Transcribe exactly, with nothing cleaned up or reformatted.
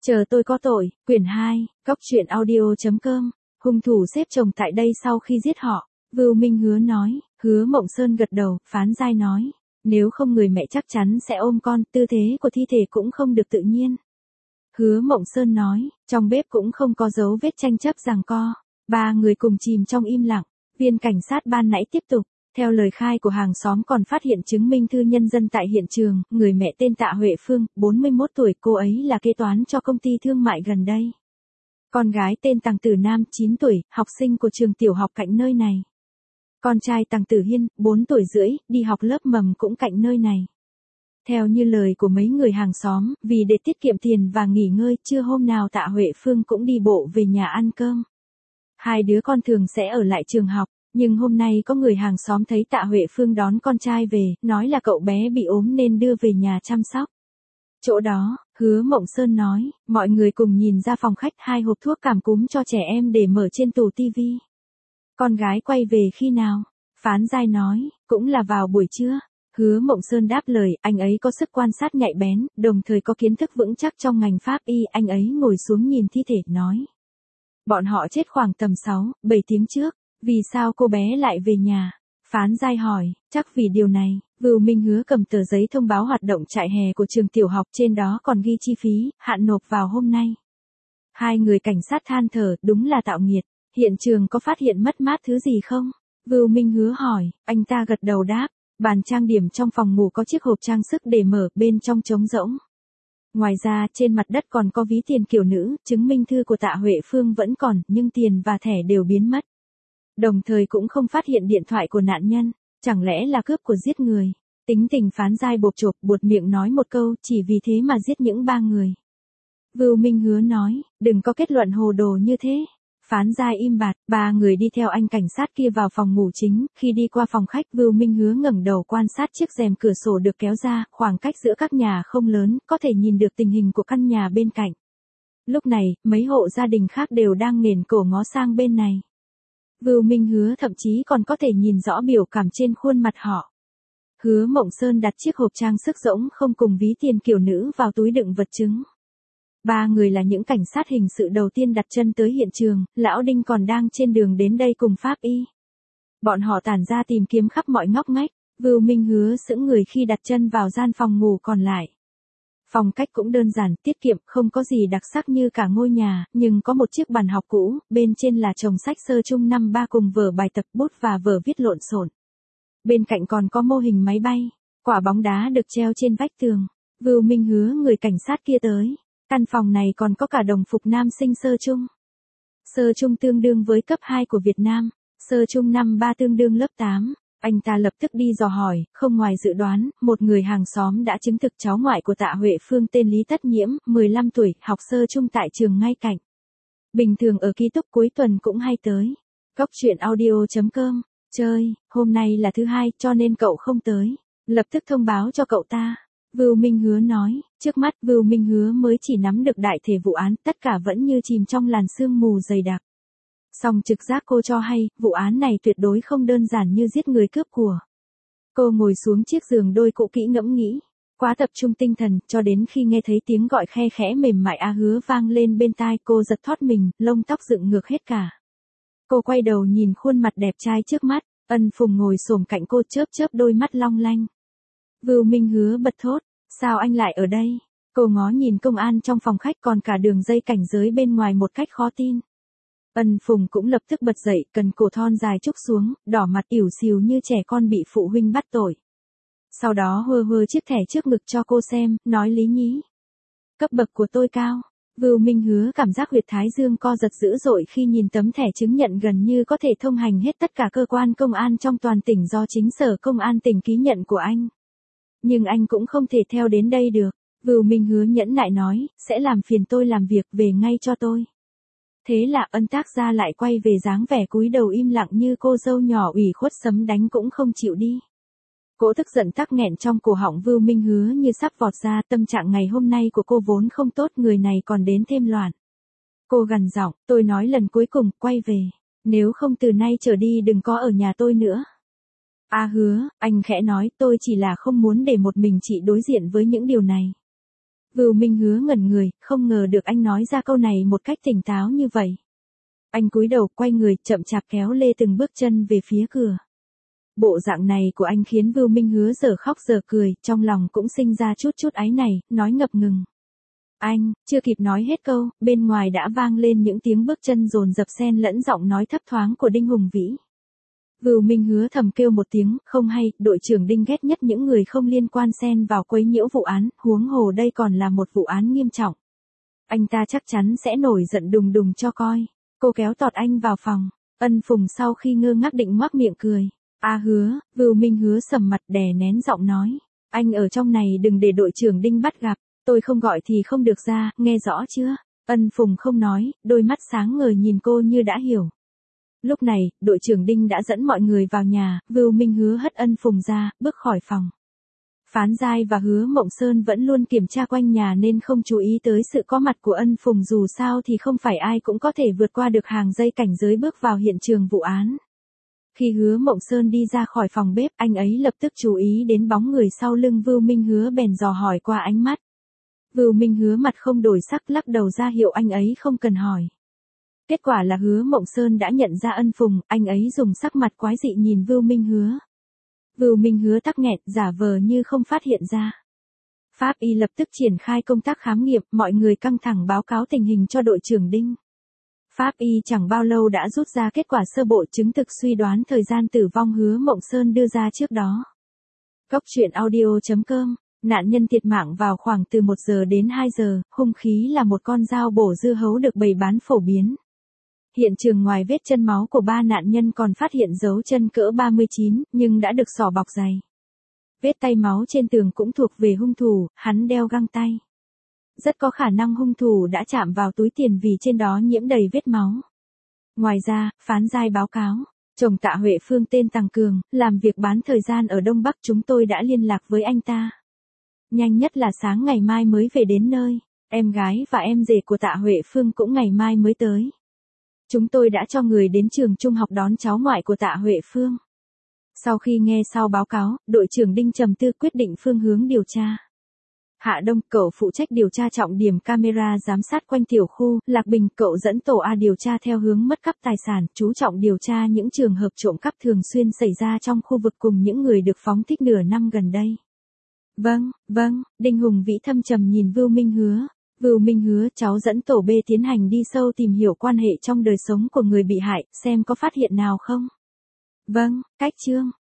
Chờ tôi có tội, quyển hai, góc truyện audio.com, hung thủ xếp chồng tại đây sau khi giết họ. Vưu Minh Hứa nói, Hứa Mộng Sơn gật đầu, phán giai nói, nếu không người mẹ chắc chắn sẽ ôm con, tư thế của thi thể cũng không được tự nhiên. Hứa Mộng Sơn nói, trong bếp cũng không có dấu vết tranh chấp giằng co. Ba người cùng chìm trong im lặng, viên cảnh sát ban nãy tiếp tục. Theo lời khai của hàng xóm còn phát hiện chứng minh thư nhân dân tại hiện trường, người mẹ tên Tạ Huệ Phương, bốn mươi mốt tuổi, cô ấy là kế toán cho công ty thương mại gần đây. Con gái tên Tằng Tử Nam, chín tuổi, học sinh của trường tiểu học cạnh nơi này. Con trai Tằng Tử Hiên, bốn tuổi rưỡi, đi học lớp mầm cũng cạnh nơi này. Theo như lời của mấy người hàng xóm, vì để tiết kiệm tiền và nghỉ ngơi, trưa hôm nào Tạ Huệ Phương cũng đi bộ về nhà ăn cơm. Hai đứa con thường sẽ ở lại trường học. Nhưng hôm nay có người hàng xóm thấy Tạ Huệ Phương đón con trai về, nói là cậu bé bị ốm nên đưa về nhà chăm sóc. Chỗ đó, Hứa Mộng Sơn nói, mọi người cùng nhìn ra phòng khách, hai hộp thuốc cảm cúm cho trẻ em để mở trên tủ tivi. Con gái quay về khi nào? Phán giai nói, cũng là vào buổi trưa. Hứa Mộng Sơn đáp lời, anh ấy có sức quan sát nhạy bén, đồng thời có kiến thức vững chắc trong ngành pháp y, anh ấy ngồi xuống nhìn thi thể, nói. Bọn họ chết khoảng tầm sáu, bảy tiếng trước. Vì sao cô bé lại về nhà? Phán giai hỏi, chắc vì điều này. Vưu Minh Hứa cầm tờ giấy thông báo hoạt động trại hè của trường tiểu học, trên đó còn ghi chi phí, hạn nộp vào hôm nay. Hai người cảnh sát than thở, đúng là tạo nghiệt. Hiện trường có phát hiện mất mát thứ gì không? Vưu Minh Hứa hỏi, anh ta gật đầu đáp, bàn trang điểm trong phòng ngủ có chiếc hộp trang sức để mở, bên trong trống rỗng. Ngoài ra, trên mặt đất còn có ví tiền kiểu nữ, chứng minh thư của Tạ Huệ Phương vẫn còn, nhưng tiền và thẻ đều biến mất. Đồng thời cũng không phát hiện điện thoại của nạn nhân, chẳng lẽ là cướp của giết người. Tính tình phán giai bộp chộp, buột miệng nói một câu, chỉ vì thế mà giết những ba người. Vưu Minh Hứa nói, đừng có kết luận hồ đồ như thế. Phán giai im bặt, ba người đi theo anh cảnh sát kia vào phòng ngủ chính, khi đi qua phòng khách, Vưu Minh Hứa ngẩng đầu quan sát chiếc rèm cửa sổ được kéo ra, khoảng cách giữa các nhà không lớn, có thể nhìn được tình hình của căn nhà bên cạnh. Lúc này, mấy hộ gia đình khác đều đang nghển cổ ngó sang bên này. Vưu Minh Hứa thậm chí còn có thể nhìn rõ biểu cảm trên khuôn mặt họ. Hứa Mộng Sơn đặt chiếc hộp trang sức rỗng không cùng ví tiền kiểu nữ vào túi đựng vật chứng. Ba người là những cảnh sát hình sự đầu tiên đặt chân tới hiện trường, Lão Đinh còn đang trên đường đến đây cùng pháp y. Bọn họ tản ra tìm kiếm khắp mọi ngóc ngách, Vưu Minh Hứa sững người khi đặt chân vào gian phòng ngủ còn lại. Phong cách cũng đơn giản, tiết kiệm, không có gì đặc sắc như cả ngôi nhà, nhưng có một chiếc bàn học cũ, bên trên là chồng sách sơ chung năm ba cùng vở bài tập, bút và vở viết lộn xộn. Bên cạnh còn có mô hình máy bay, quả bóng đá được treo trên vách tường. Vưu Minh Hứa người cảnh sát kia tới. Căn phòng này còn có cả đồng phục nam sinh sơ chung. Sơ chung tương đương với cấp hai của Việt Nam, sơ chung năm ba tương đương lớp tám. Anh ta lập tức đi dò hỏi, không ngoài dự đoán, một người hàng xóm đã chứng thực cháu ngoại của Tạ Huệ Phương tên Lý Tất Nhiễm, mười lăm tuổi, học sơ chung tại trường ngay cạnh. Bình thường ở ký túc cuối tuần cũng hay tới. Góc truyện audio.com, chơi, hôm nay là thứ hai, cho nên cậu không tới. Lập tức thông báo cho cậu ta. Vưu Minh Hứa nói, trước mắt Vưu Minh Hứa mới chỉ nắm được đại thể vụ án, tất cả vẫn như chìm trong làn sương mù dày đặc. Song trực giác cô cho hay, vụ án này tuyệt đối không đơn giản như giết người cướp của. Cô ngồi xuống chiếc giường đôi cũ kỹ ngẫm nghĩ, quá tập trung tinh thần, cho đến khi nghe thấy tiếng gọi khe khẽ mềm mại A Hứa vang lên bên tai, cô giật thoát mình, lông tóc dựng ngược hết cả. Cô quay đầu nhìn khuôn mặt đẹp trai trước mắt, Ân Phùng ngồi xổm cạnh cô chớp chớp đôi mắt long lanh. Vưu Minh Hứa bật thốt, sao anh lại ở đây? Cô ngó nhìn công an trong phòng khách còn cả đường dây cảnh giới bên ngoài một cách khó tin. Ân Phùng cũng lập tức bật dậy, cần cổ thon dài trúc xuống, đỏ mặt ỉu xìu như trẻ con bị phụ huynh bắt tội. Sau đó hơ hơ chiếc thẻ trước ngực cho cô xem, nói lý nhí. Cấp bậc của tôi cao. Vưu Minh Hứa cảm giác huyệt thái dương co giật dữ dội khi nhìn tấm thẻ chứng nhận gần như có thể thông hành hết tất cả cơ quan công an trong toàn tỉnh do chính sở công an tỉnh ký nhận của anh. Nhưng anh cũng không thể theo đến đây được. Vưu Minh Hứa nhẫn nại nói, sẽ làm phiền tôi làm việc, về ngay cho tôi. Thế là Ân tác gia lại quay về dáng vẻ cúi đầu im lặng như cô dâu nhỏ ủy khuất sấm đánh cũng không chịu đi. Cỗ tức giận tắc nghẹn trong cổ họng Vưu Minh Hứa như sắp vọt ra, tâm trạng ngày hôm nay của cô vốn không tốt, người này còn đến thêm loạn. Cô gằn giọng, tôi nói lần cuối cùng, quay về. Nếu không từ nay trở đi đừng có ở nhà tôi nữa. A Hứa, anh khẽ nói, tôi chỉ là không muốn để một mình chị đối diện với những điều này. Vưu Minh Hứa ngẩn người, không ngờ được anh nói ra câu này một cách tỉnh táo như vậy. Anh cúi đầu quay người, chậm chạp kéo lê từng bước chân về phía cửa. Bộ dạng này của anh khiến Vưu Minh Hứa giờ khóc giờ cười, trong lòng cũng sinh ra chút chút áy này, nói ngập ngừng. Anh, chưa kịp nói hết câu, bên ngoài đã vang lên những tiếng bước chân dồn dập xen lẫn giọng nói thấp thoáng của Đinh Hùng Vĩ. Vưu Minh Hứa thầm kêu một tiếng, không hay, đội trưởng Đinh ghét nhất những người không liên quan xen vào quấy nhiễu vụ án, huống hồ đây còn là một vụ án nghiêm trọng. Anh ta chắc chắn sẽ nổi giận đùng đùng cho coi. Cô kéo tọt anh vào phòng, Ân Phùng sau khi ngơ ngác định ngoác miệng cười. A Hứa, Vưu Minh Hứa sầm mặt đè nén giọng nói. Anh ở trong này đừng để đội trưởng Đinh bắt gặp, tôi không gọi thì không được ra, nghe rõ chưa? Ân Phùng không nói, đôi mắt sáng ngời nhìn cô như đã hiểu. Lúc này, đội trưởng Đinh đã dẫn mọi người vào nhà, Vưu Minh Hứa hất Ân Phùng ra, bước khỏi phòng. Phán Giai và Hứa Mộng Sơn vẫn luôn kiểm tra quanh nhà nên không chú ý tới sự có mặt của Ân Phùng, dù sao thì không phải ai cũng có thể vượt qua được hàng dây cảnh giới bước vào hiện trường vụ án. Khi Hứa Mộng Sơn đi ra khỏi phòng bếp, anh ấy lập tức chú ý đến bóng người sau lưng Vưu Minh Hứa bèn dò hỏi qua ánh mắt. Vưu Minh Hứa mặt không đổi sắc lắc đầu ra hiệu anh ấy không cần hỏi. Kết quả là Hứa Mộng Sơn đã nhận ra Ân Phùng, anh ấy dùng sắc mặt quái dị nhìn Vưu Minh Hứa. Vưu Minh Hứa tắc nghẹn, giả vờ như không phát hiện ra. Pháp y lập tức triển khai công tác khám nghiệm, mọi người căng thẳng báo cáo tình hình cho đội trưởng Đinh. Pháp y chẳng bao lâu đã rút ra kết quả sơ bộ chứng thực suy đoán thời gian tử vong Hứa Mộng Sơn đưa ra trước đó. Cốc truyện audio chấm com, nạn nhân thiệt mạng vào khoảng từ một giờ đến hai giờ, hung khí là một con dao bổ dưa hấu được bày bán phổ biến. Hiện trường ngoài vết chân máu của ba nạn nhân còn phát hiện dấu chân cỡ ba mươi chín, nhưng đã được xỏ bọc dày. Vết tay máu trên tường cũng thuộc về hung thủ, hắn đeo găng tay. Rất có khả năng hung thủ đã chạm vào túi tiền vì trên đó nhiễm đầy vết máu. Ngoài ra, Phán Giai báo cáo, chồng Tạ Huệ Phương tên Tằng Cường, làm việc bán thời gian ở Đông Bắc, chúng tôi đã liên lạc với anh ta. Nhanh nhất là sáng ngày mai mới về đến nơi, em gái và em rể của Tạ Huệ Phương cũng ngày mai mới tới. Chúng tôi đã cho người đến trường trung học đón cháu ngoại của Tạ Huệ Phương. Sau khi nghe sau báo cáo, đội trưởng Đinh trầm tư quyết định phương hướng điều tra. Hạ Đông, cậu phụ trách điều tra trọng điểm camera giám sát quanh tiểu khu, Lạc Bình, cậu dẫn tổ A điều tra theo hướng mất cắp tài sản, chú trọng điều tra những trường hợp trộm cắp thường xuyên xảy ra trong khu vực cùng những người được phóng thích nửa năm gần đây. Vâng, vâng, Đinh Hùng Vĩ thâm trầm nhìn Vưu Minh Hứa. Vưu Minh Hứa, cháu dẫn tổ B tiến hành đi sâu tìm hiểu quan hệ trong đời sống của người bị hại, xem có phát hiện nào không. Vâng, cách chương.